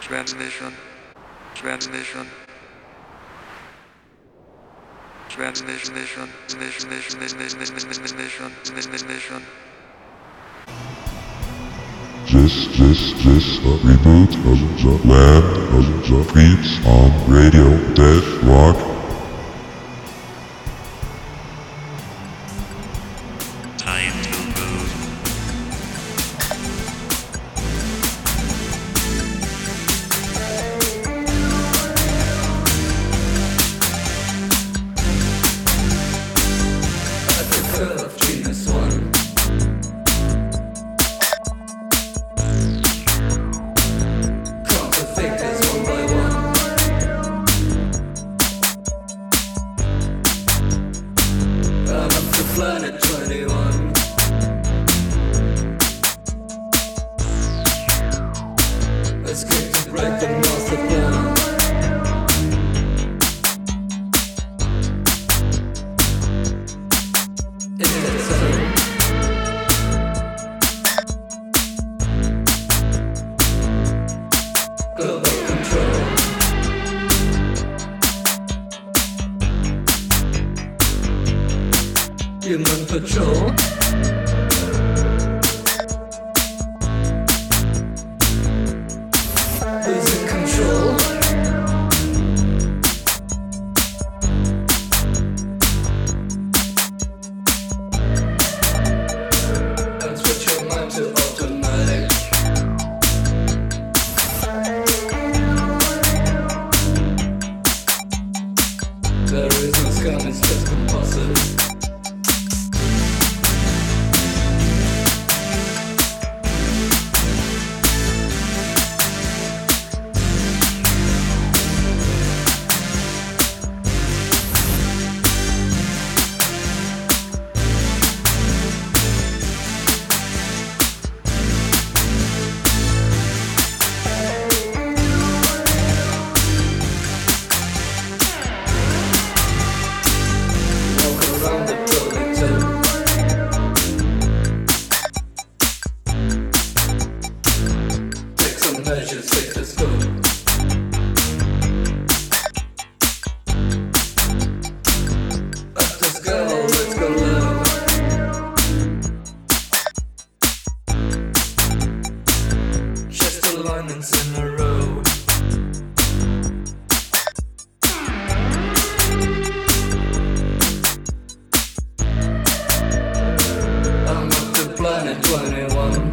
Transmission. Transmission. Transmission. Mission. Just a reboot of the land of the beats on Radio-Rock. Time to move. At the curve, genus one. Count the figures one by one. I'm up to planet 21. Escape to break the master plan. It's a global control. Human patrol. Losing control. And switch your mind to automatic. There is no scan, it's just compulsive. Walk around the building too. Take some measures, take the scope. Let's go, let's go low. Just alignments in a row. I'm up to planet 21.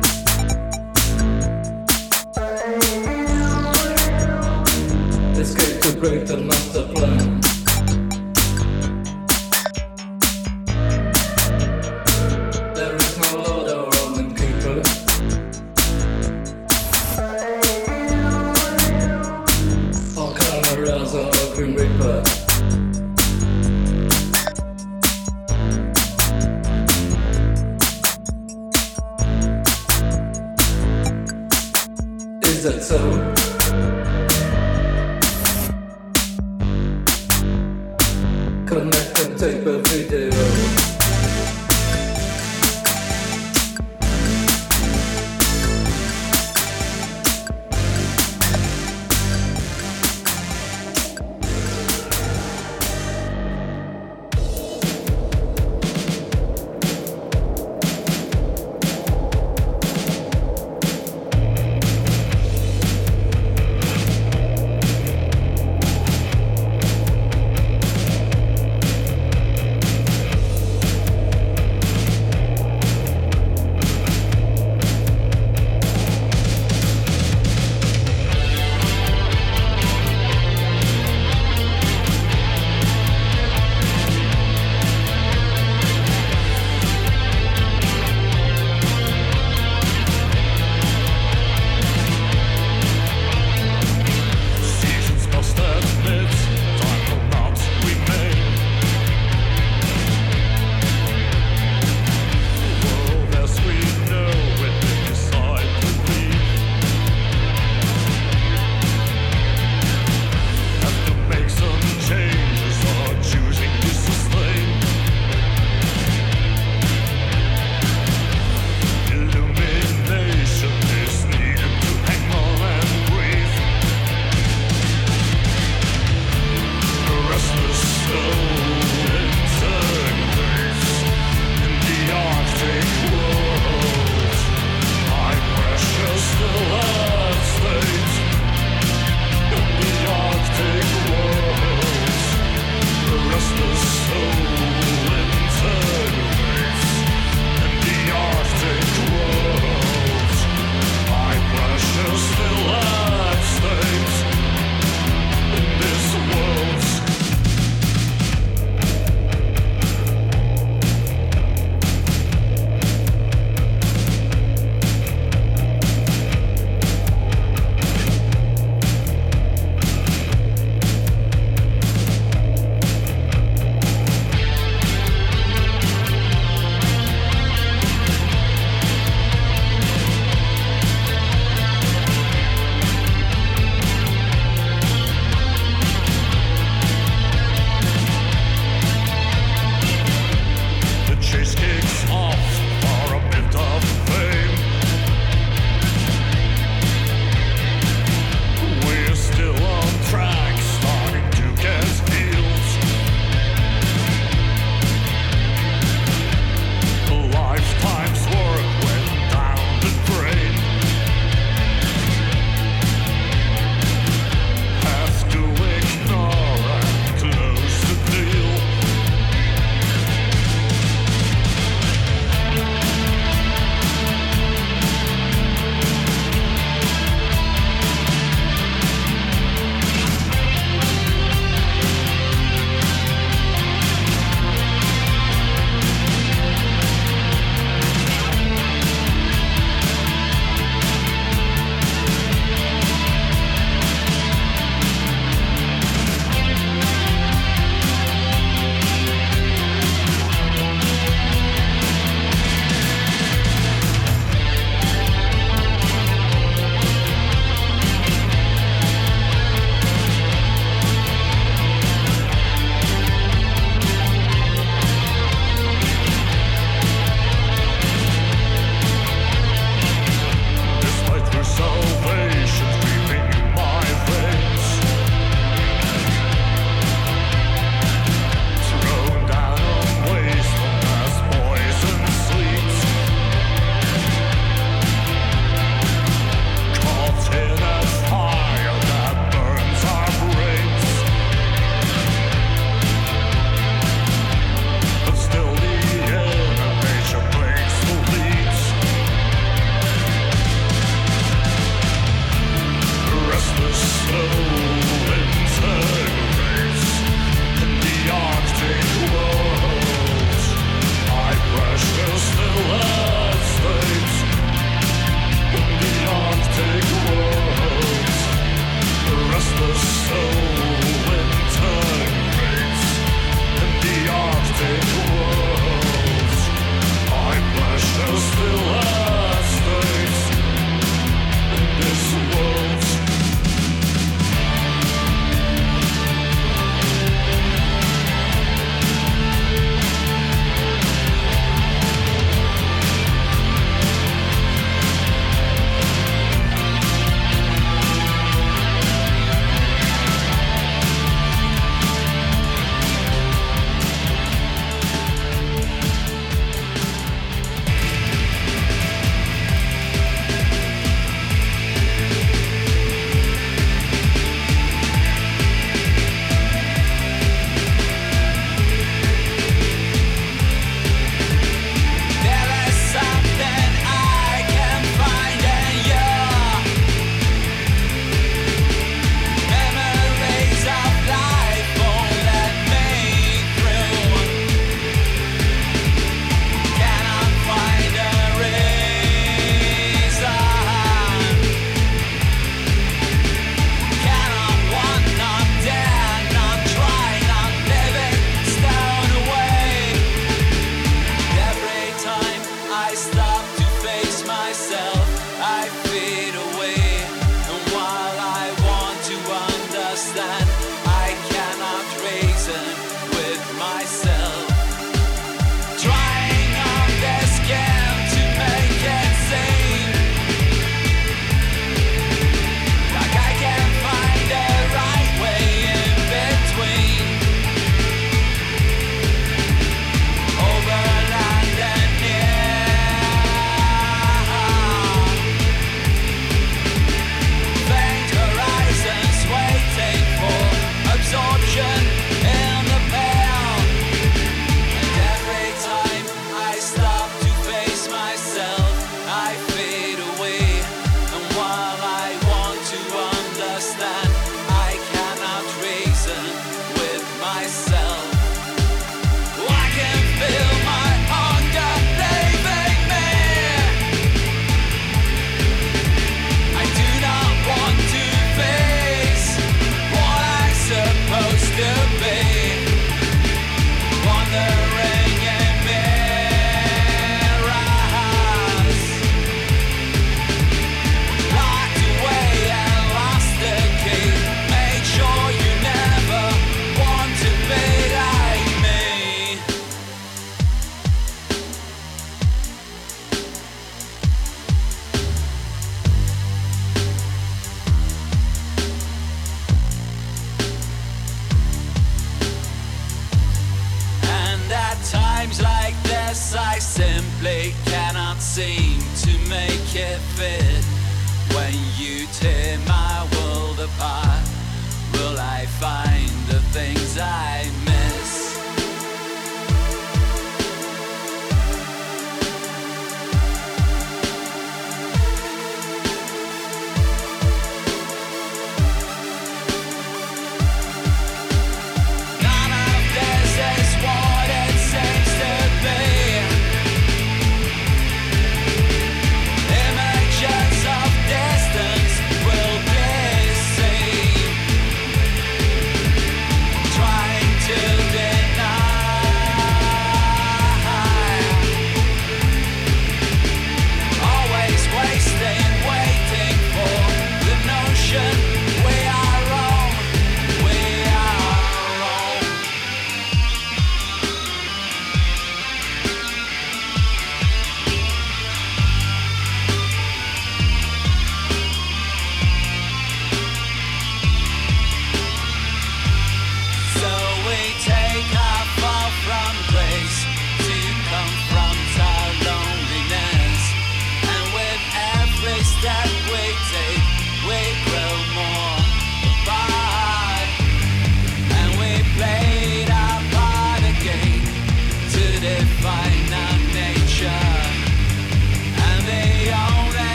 Escape to break the master plan. There is no Lord or Roman keeper. Or cameras or Grim Reaper. Is that so? Connect and tape a video. I stop to face myself, I fade away. And while I want to understand, I cannot reason with myself. Trying on their skin to make it seem like I can find the right way in between. Over land and near, faint horizons waiting for absorption in the pale. And every time I stop to face myself, I fade away. And while I want to understand, I cannot reason with myself. I can feel my hunger leaving me. I do not want to face what I'm supposed to be. Wandering in mirrors, locked away and lost the key. Make sure you never want to be like me. And at times like this, I simply cannot seem to make it fit. When you tear my world apart, will I find the things I miss? None of this is what it seems to be. Images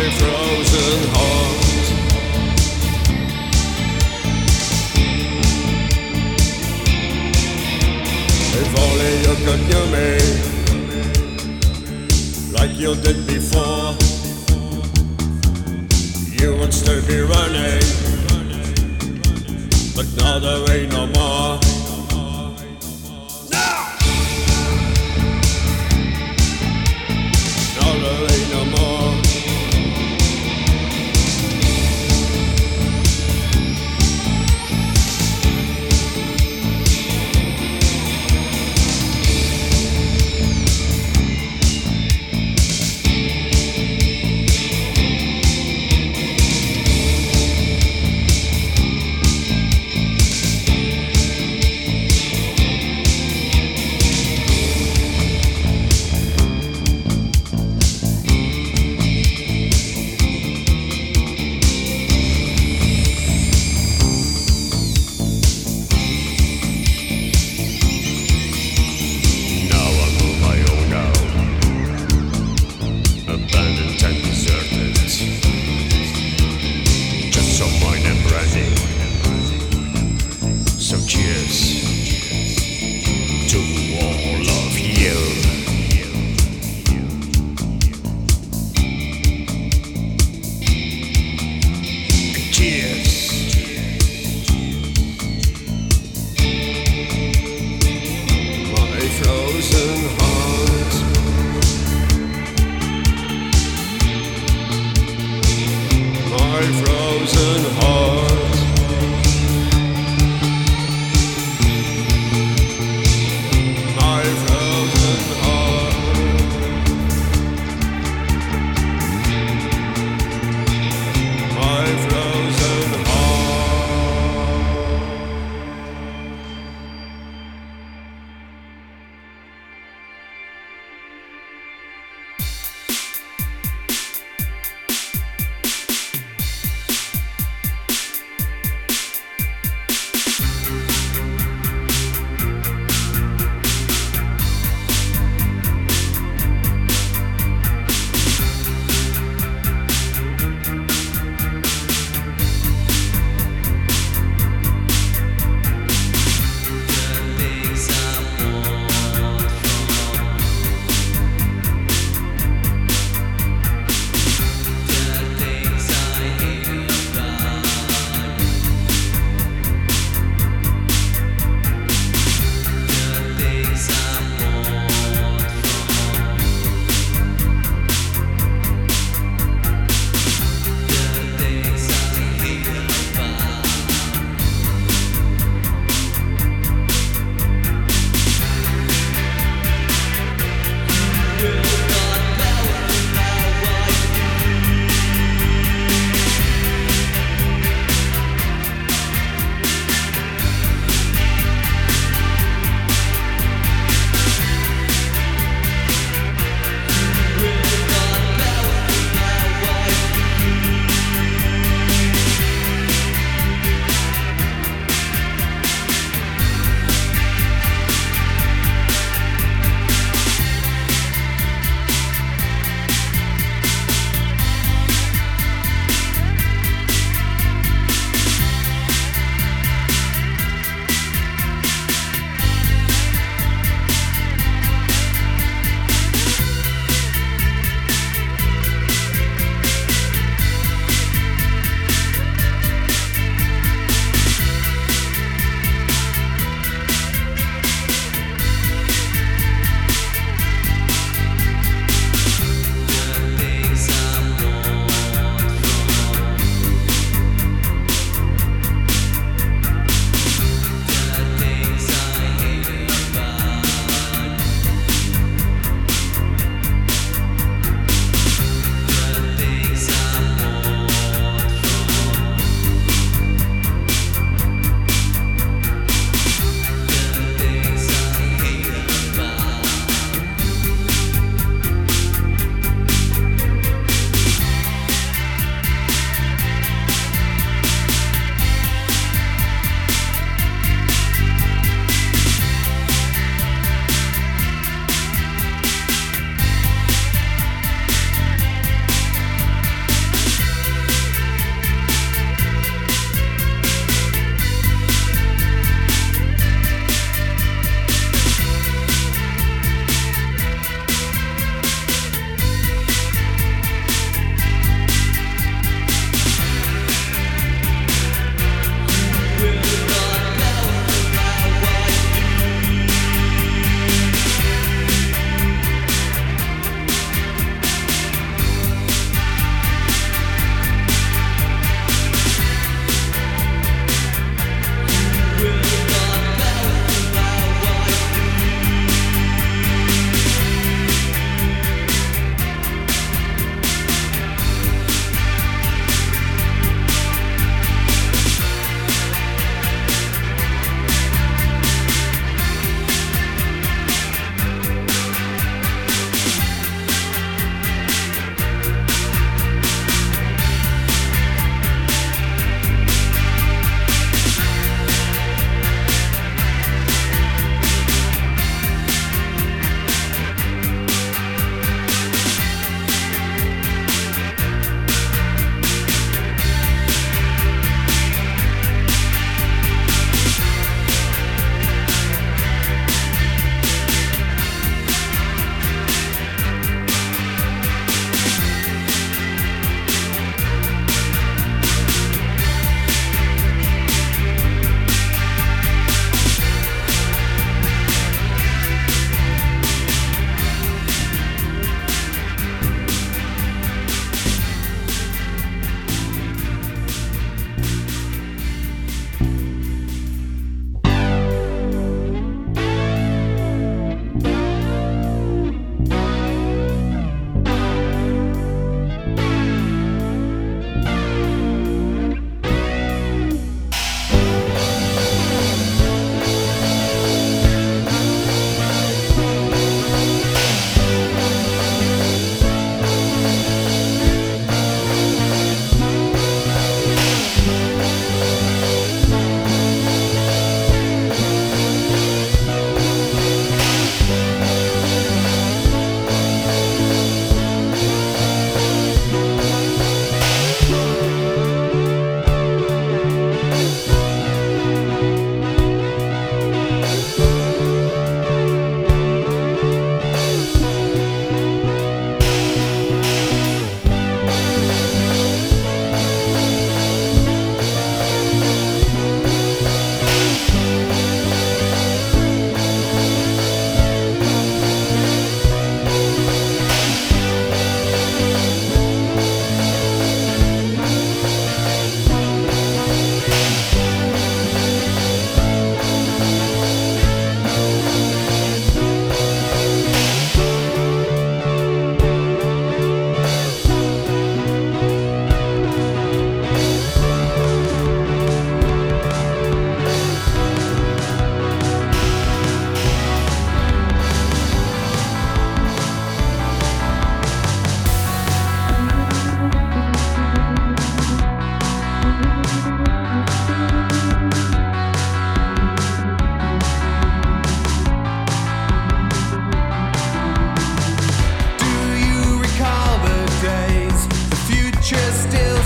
frozen heart. If only you could hear me like you did before, you would still be running, but now there ain't no more. Now there ain't no more. So cheers to all of you. Cheers. My frozen heart. My frozen heart.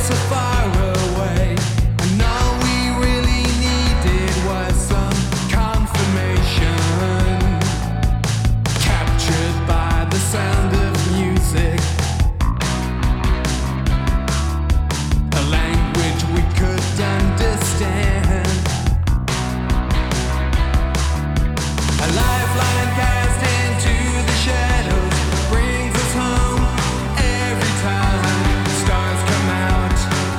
so far away, and all we really needed was some confirmation, captured by the sound of music, a language we could understand, a lifeline cast into the shadows brings us home every time. Stars come out,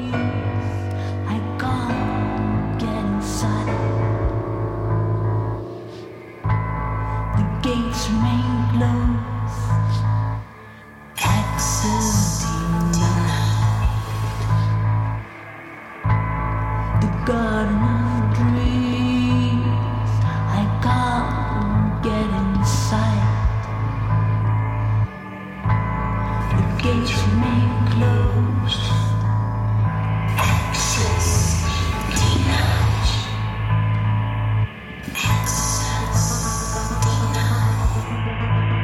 I can't get inside. The gates remain closed. Access denied. The garden of dreams. I can't get inside. The gates remain closed. Access denied. Access denied.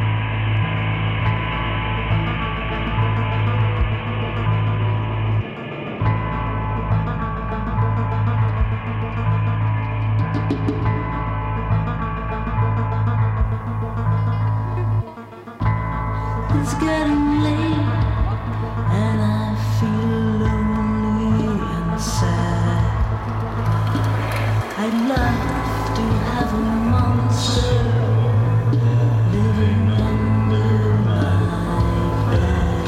It's getting late and I feel lonely and sad. I'd love to have a monster living under my bed.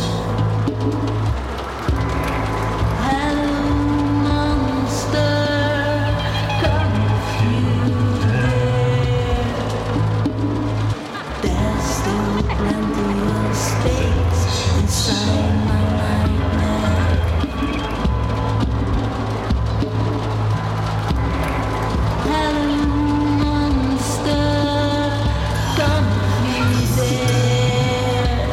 Hello, monster, come if you dare. There's still plenty of space inside my nightmare. Hello, monster, come if you dare.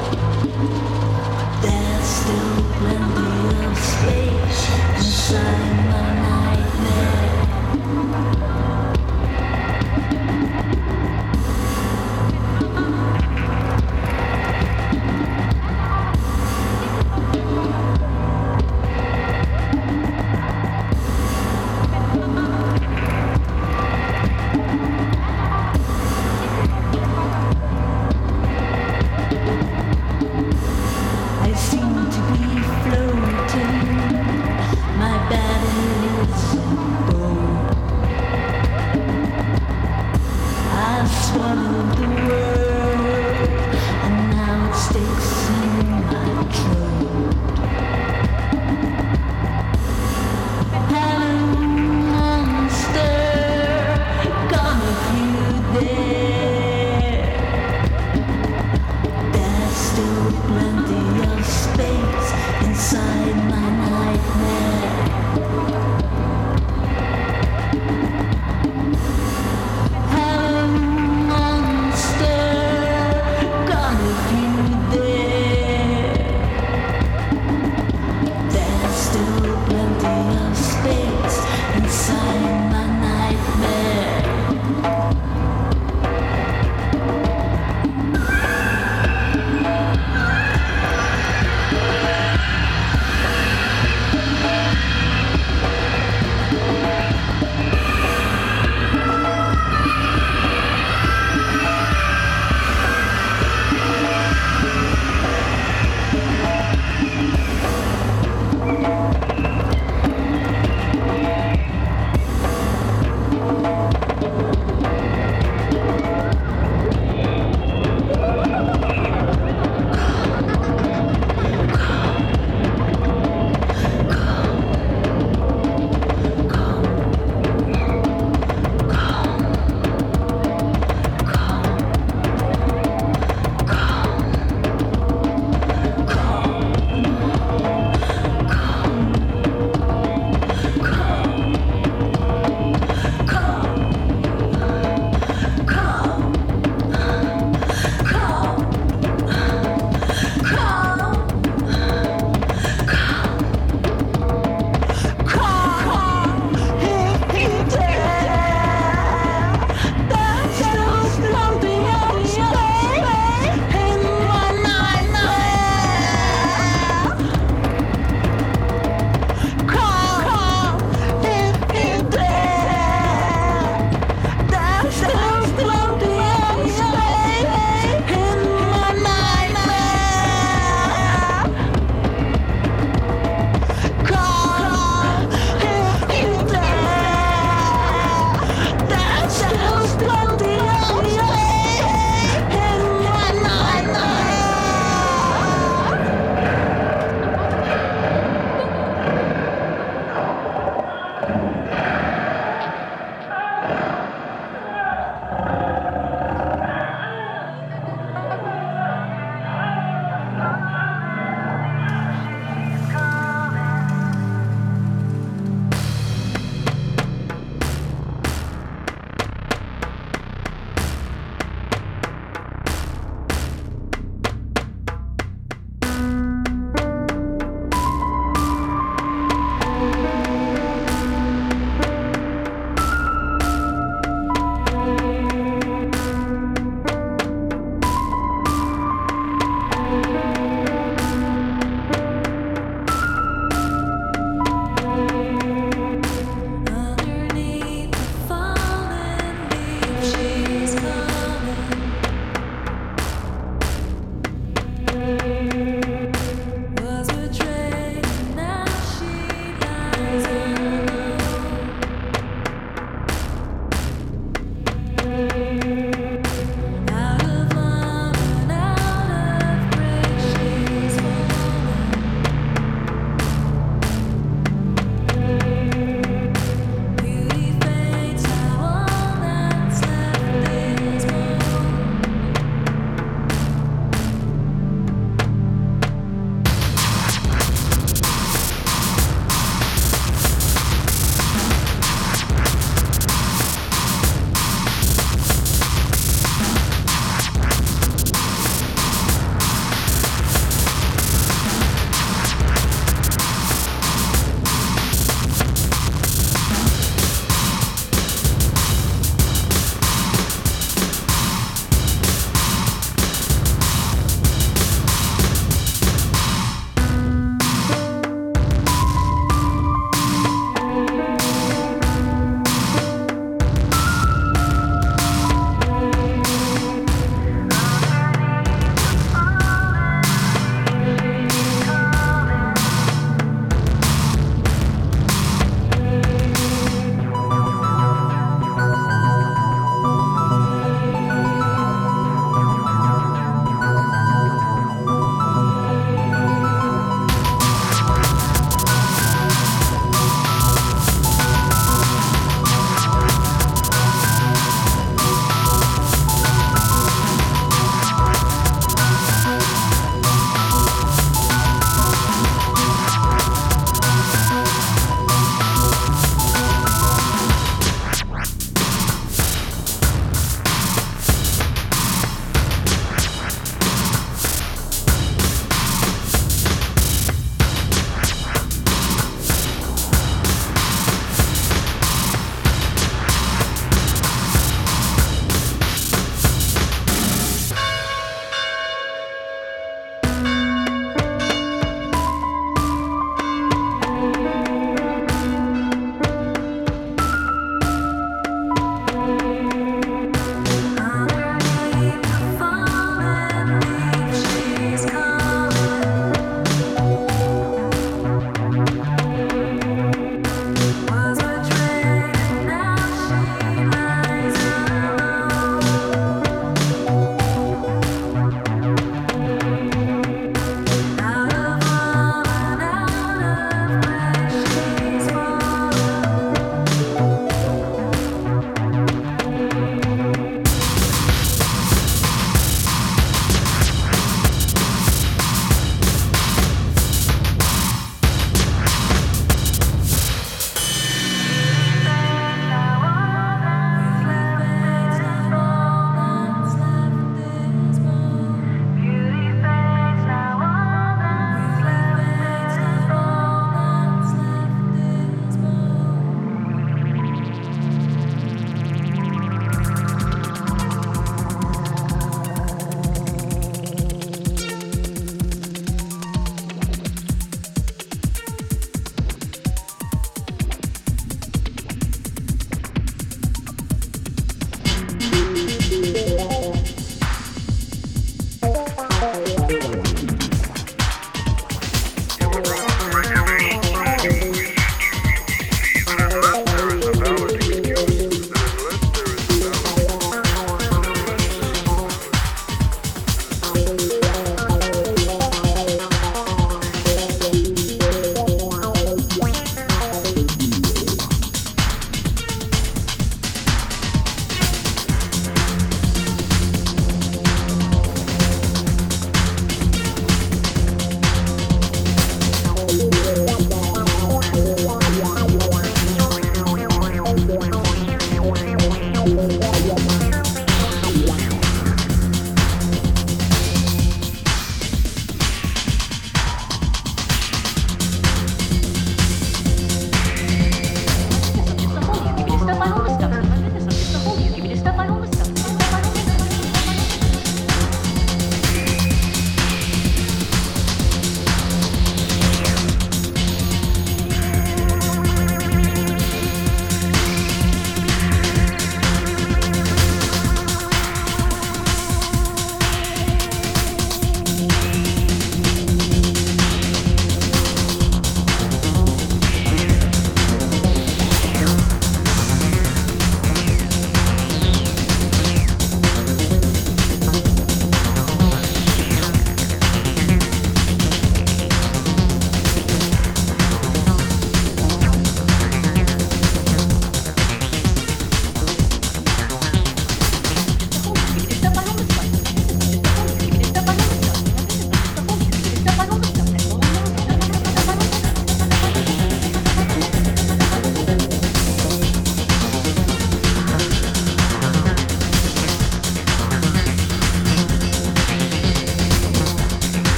There's still plenty of space inside my nightmare. I seem to be floating. My bad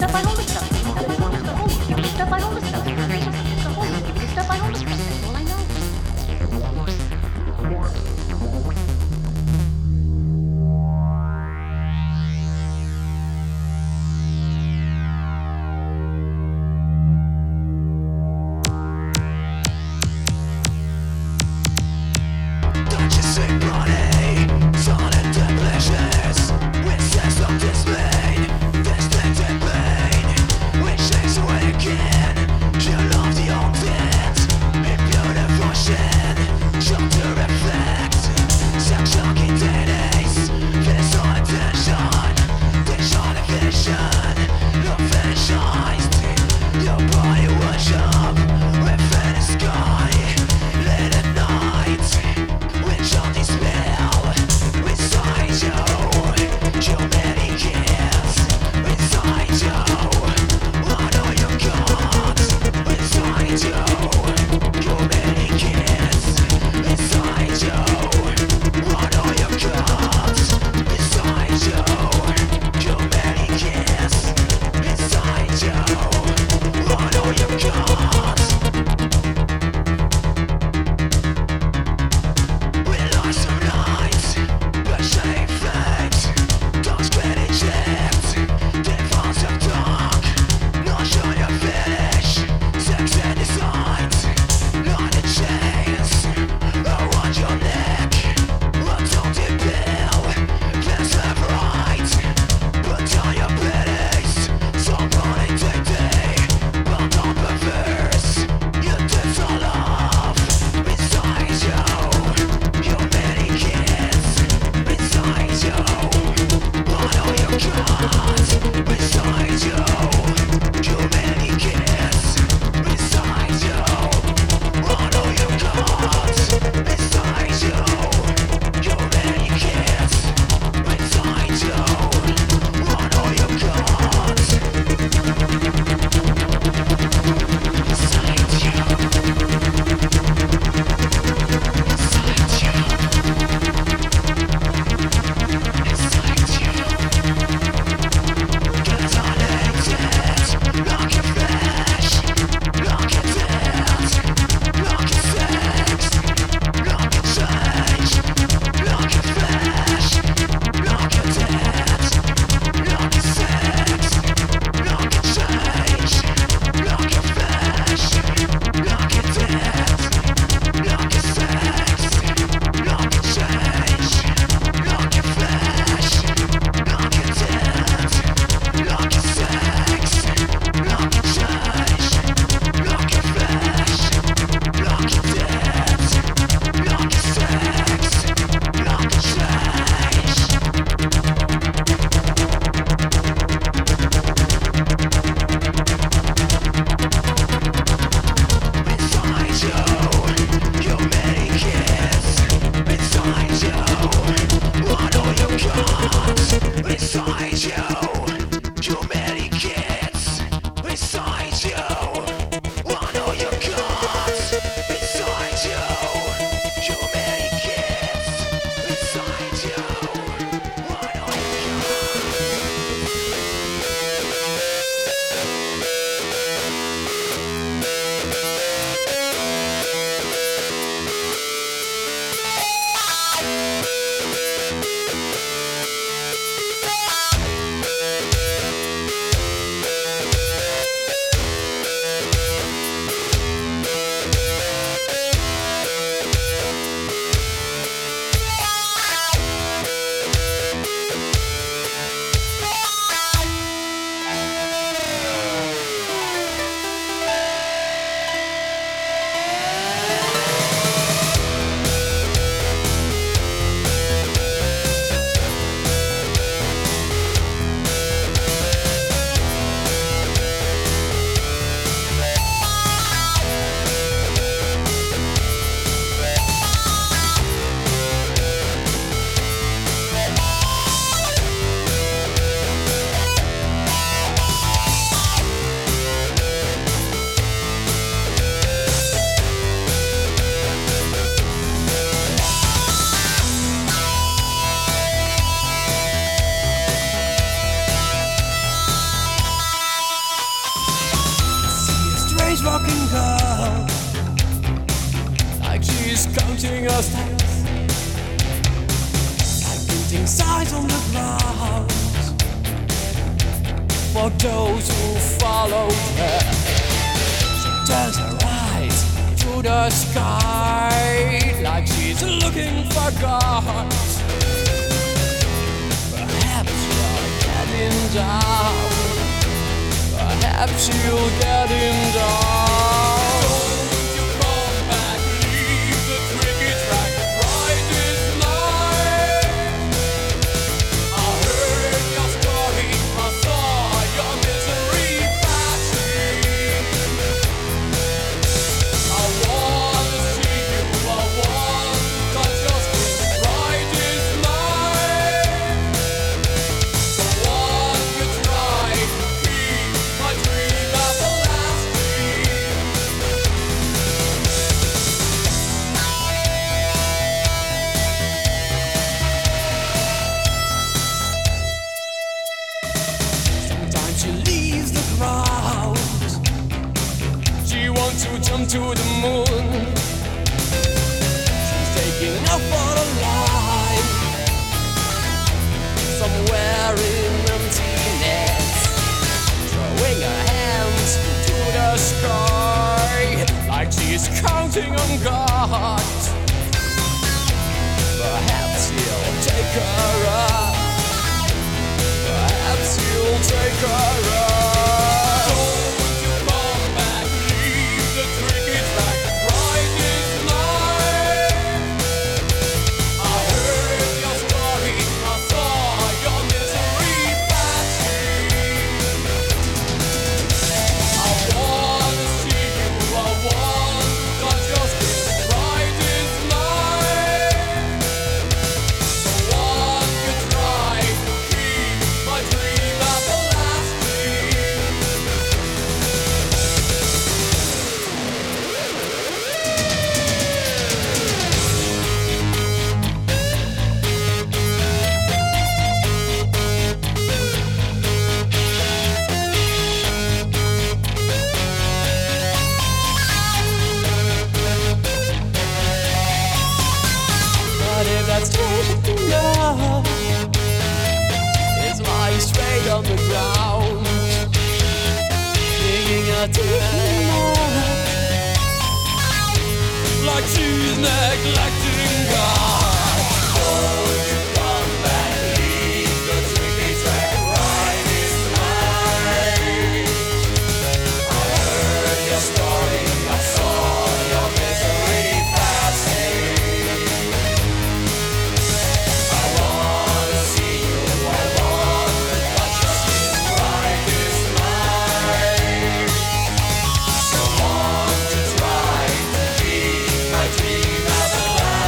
stuff I hold the stuff. The stuff I hold the stuff. The stuff I hold the stuff. That's all I know. Don't you say money, solid demolitions, with sense of dismay, this thing's in pain. just hands, like painting signs on the ground for those who followed her. She turns her eyes to the sky like she's looking for God. Perhaps you're getting down. Perhaps you'll get him down. Don't you come back, leave the tricky track, right this night. I heard your story, I saw your misery passing. I want to see you, I want to touch your skin, right this night. So won't you try to keep my dream everlasting? Sometimes she leaves the crowd. She wants to jump to the moon. She's taking up for a life somewhere in emptiness, throwing her hands to the sky like she's counting on God. Perhaps he'll take her up. Perhaps he'll take her up. Don't you come back, leave the tricky track, right this night. I heard your story, I saw your misery passing. I wanna see you, I want to touch your skin, right this night. So won't you try to keep my dream everlasting? But if that's straight enough, it's lying straight on the ground, digging a tune like she's neglecting God. Won't you come back, leave the tricky track, right this night. I heard your story, I saw your misery passing. I wanna see you, I want to touch your skin, right this night. So won't you try to keep my dream everlasting?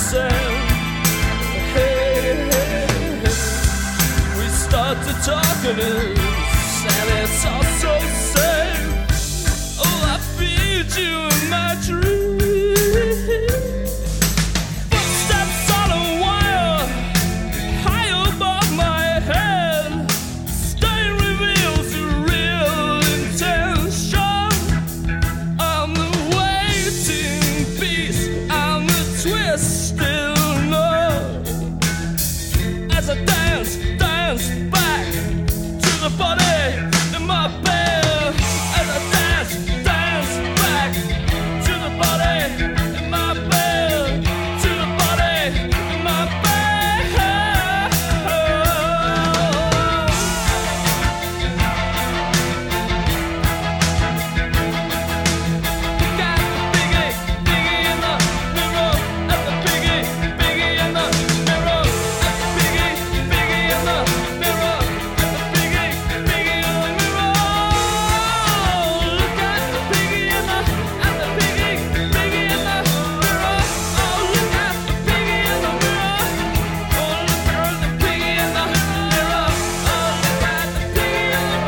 sand. Hey, hey, hey. We start to talk and it's all so sad. Oh, I feel you in my dreams. Footsteps on a wire, high above my head. Stain reveals the real intention. I'm the waiting beast, I'm the twisted nerve. As I dance back to the body in my bed. As I dance back to the body in my bed. To the body in my bed. Got the biggie in the mirror. At the biggie in the mirror. At the biggie in the mirror. At the biggie in the mirror. Look at the biggie in the biggie in the mirror. Oh, look at the biggie in the mirror. Oh, look at the biggie in the mirror. Oh, look at the biggie in the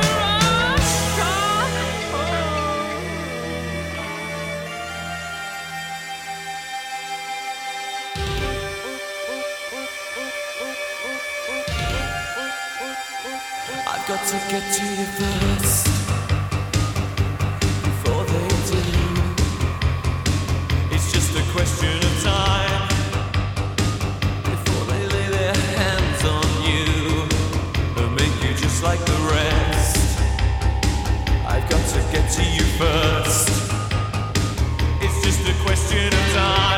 I've got to get to you first before they do. It's just a question of time before they lay their hands on you and make you just like the rest. I've got to get to you first. It's just a question of time.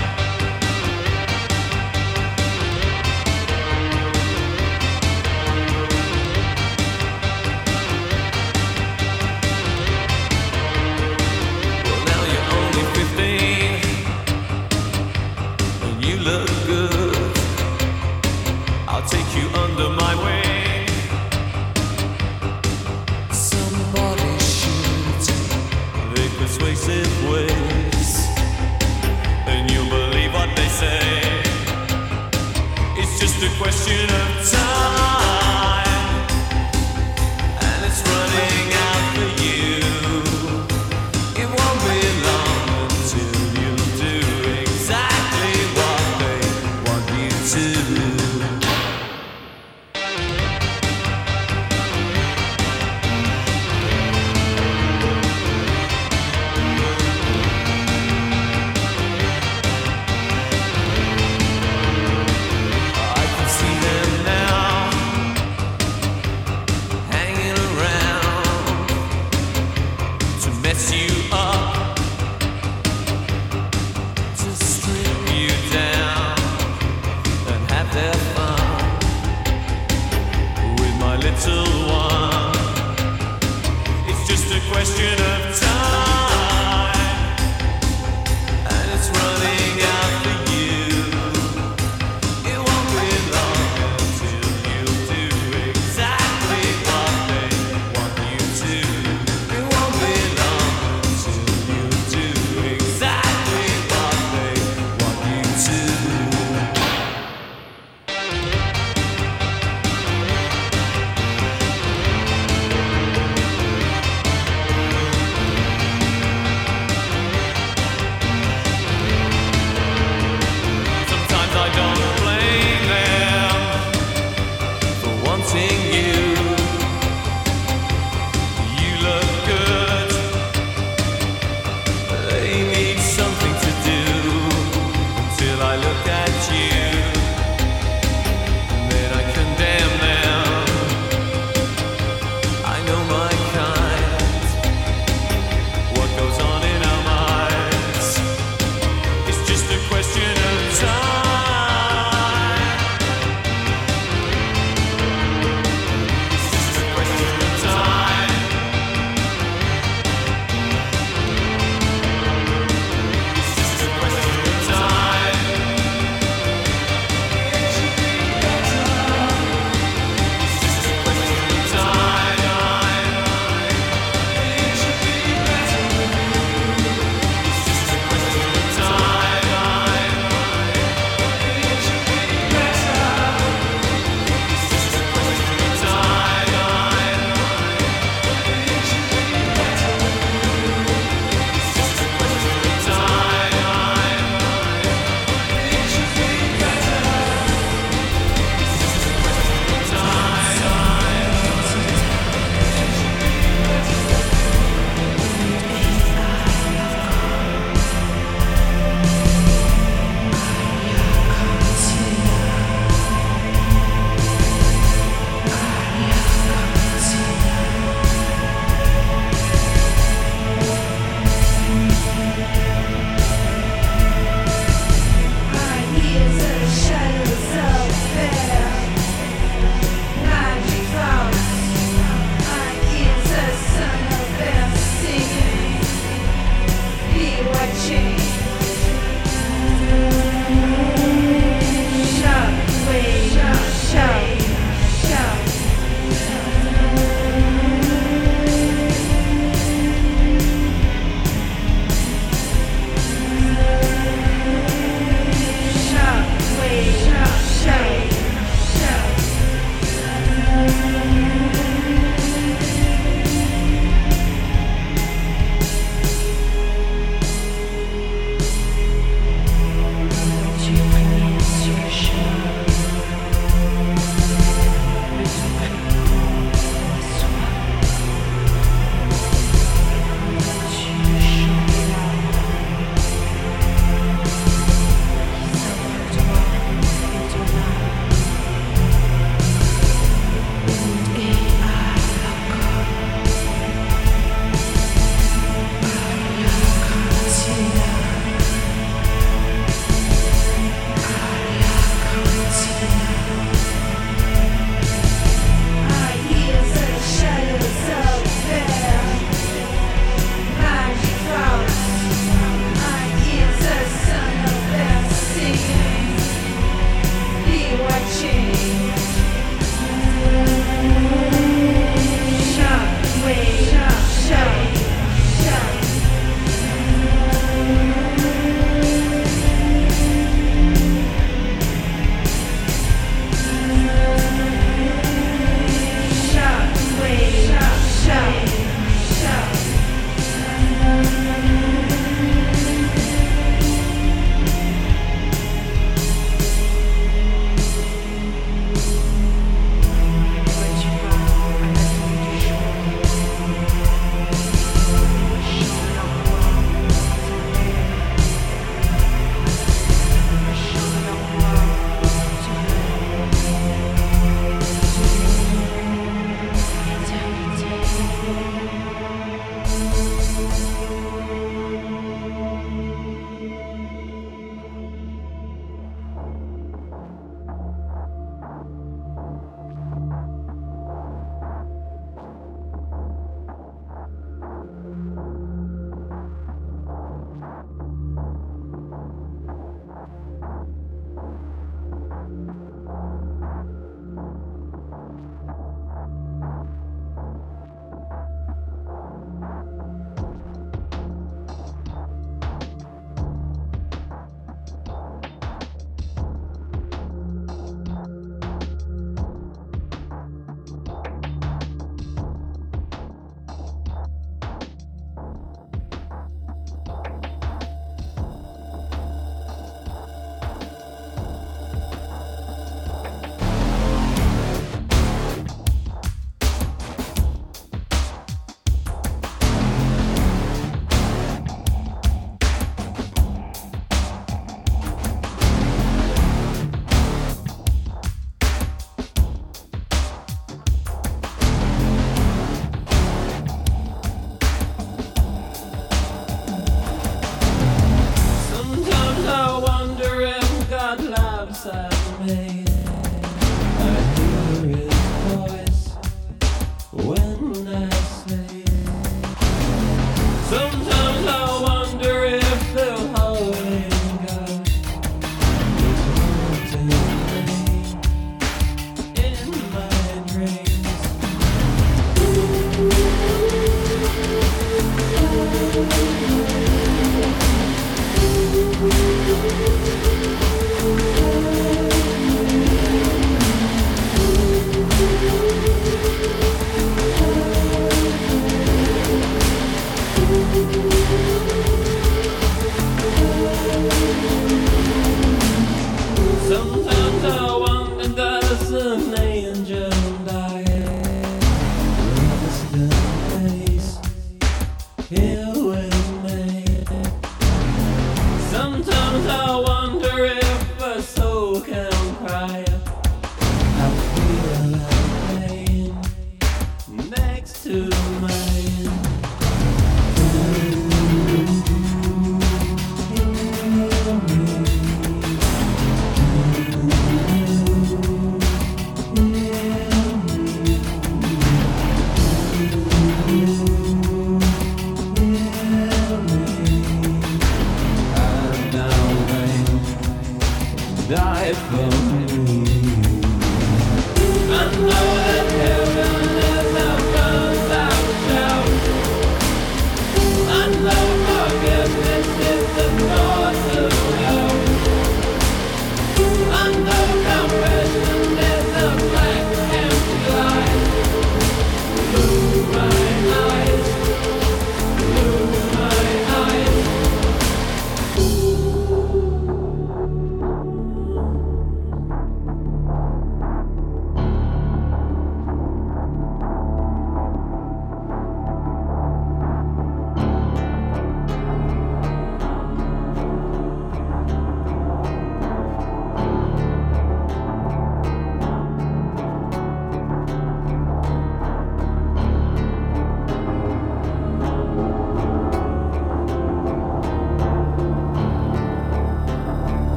Well, now you're only 15 and you look good. I'll take you under my wing. Somebody shoot the persuasive ways, and you'll believe what they say. It's just a question of time, and it's running out for you. It won't be long until you do exactly what they want you to. I can see them now, hanging around to mess you up, to strip you down and have their fun with my little one. It's just a question of time, and it's running out for you. It won't be long until you do exactly what they want you to. It won't be long until you do exactly what they want you to. Sometimes I don't blame them for wanting you. You look good. They need something to do until I look at you. And then I condemn them. I know my kind. What goes on in our minds. It's just a question of time. It's just a question of time. It's just a question of time.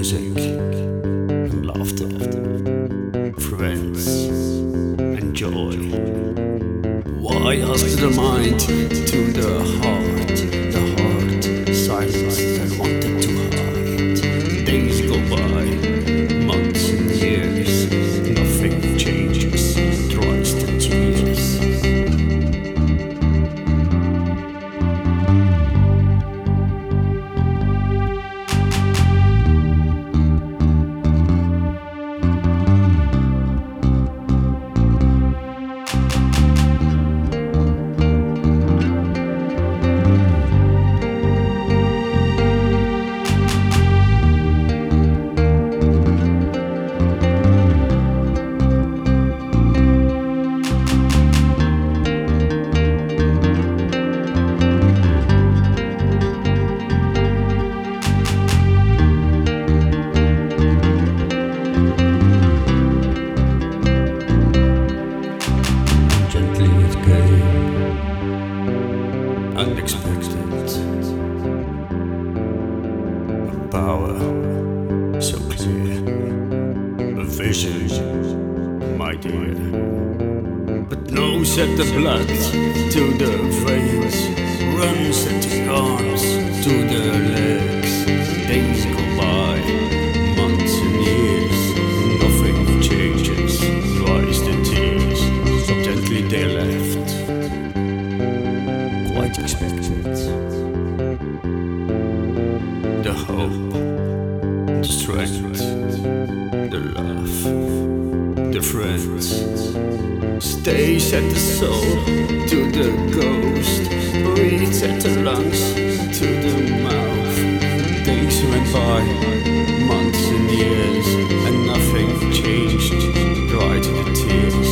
music and laughter, friends and joy. Why ask the mind to the heart silence that wanted to hide? Days go by, months and years, nothing changes, dries the tears. Unexpected, a power so clear, a vision, my dear. But knows that the blood to the veins runs at the arms to the legs. Days go by, months and years, nothing changes, dries the tears. So gently they left, quite expected. The hope, the strength, the love, the friends stays at the soul to the ghost, breathes at the lungs to the mouth. Days went by, months and years, and nothing changed, dried the tears.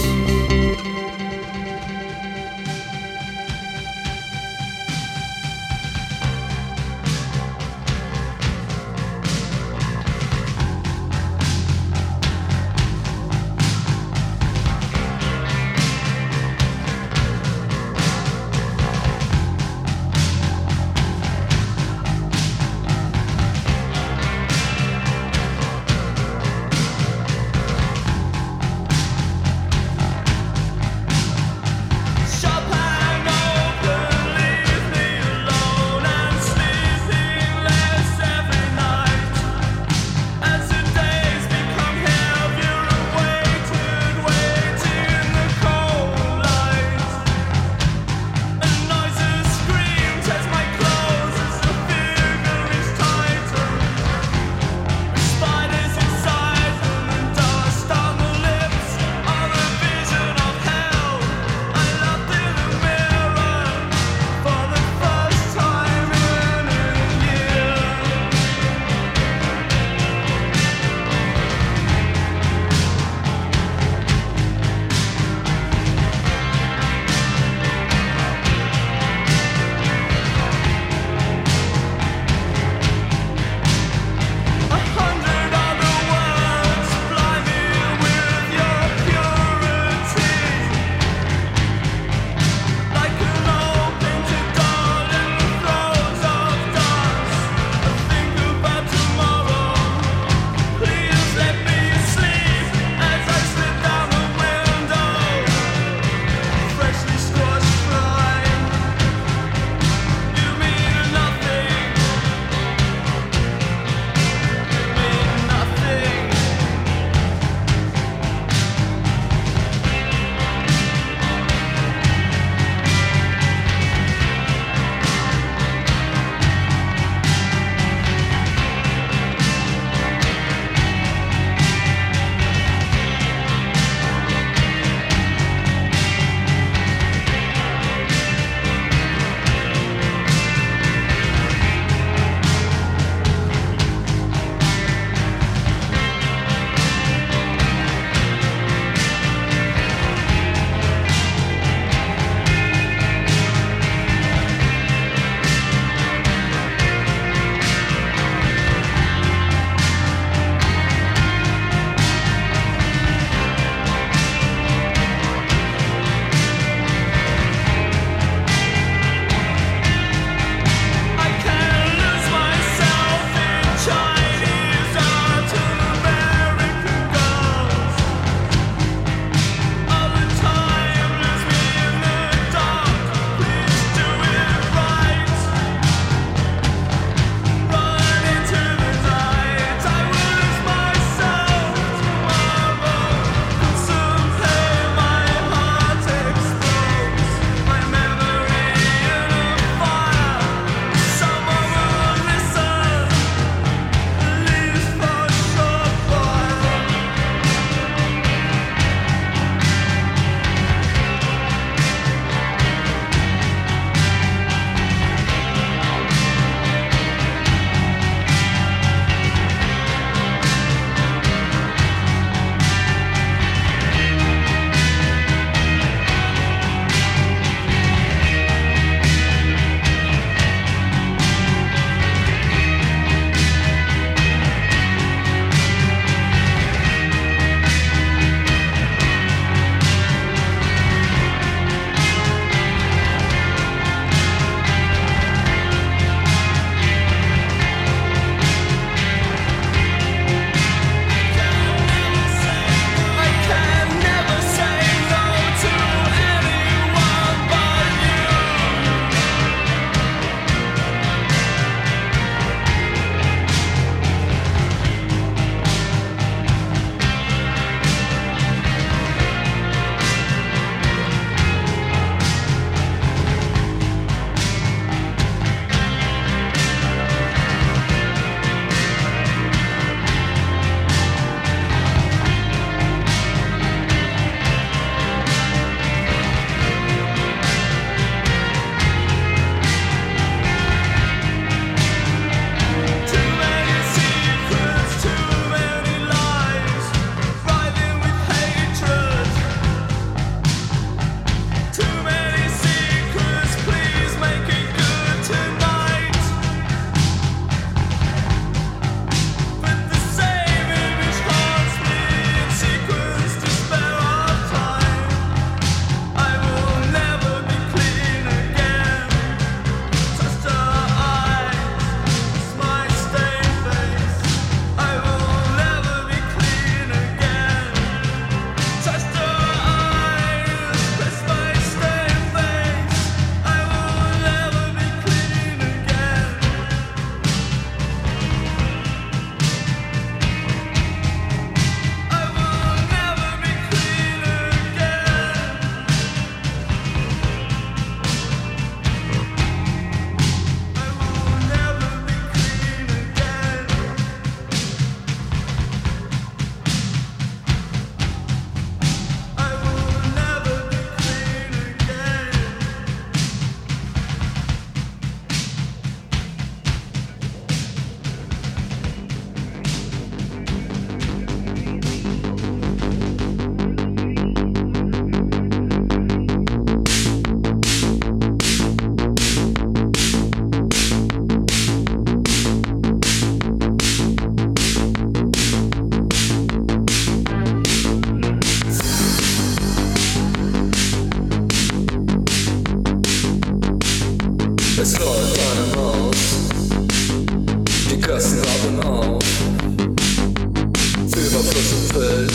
Gassen atmen auf, Überfluss und Wild,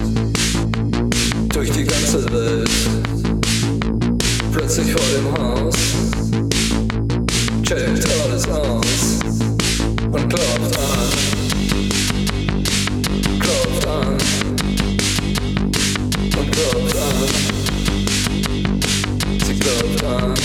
durch die ganze Welt. Plötzlich vor dem Haus, checkt alles aus und klopft an, klopft an und klopft an. Sie klopft an.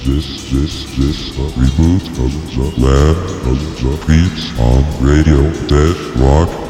reboot of the Land of the Beats on Radio Rock.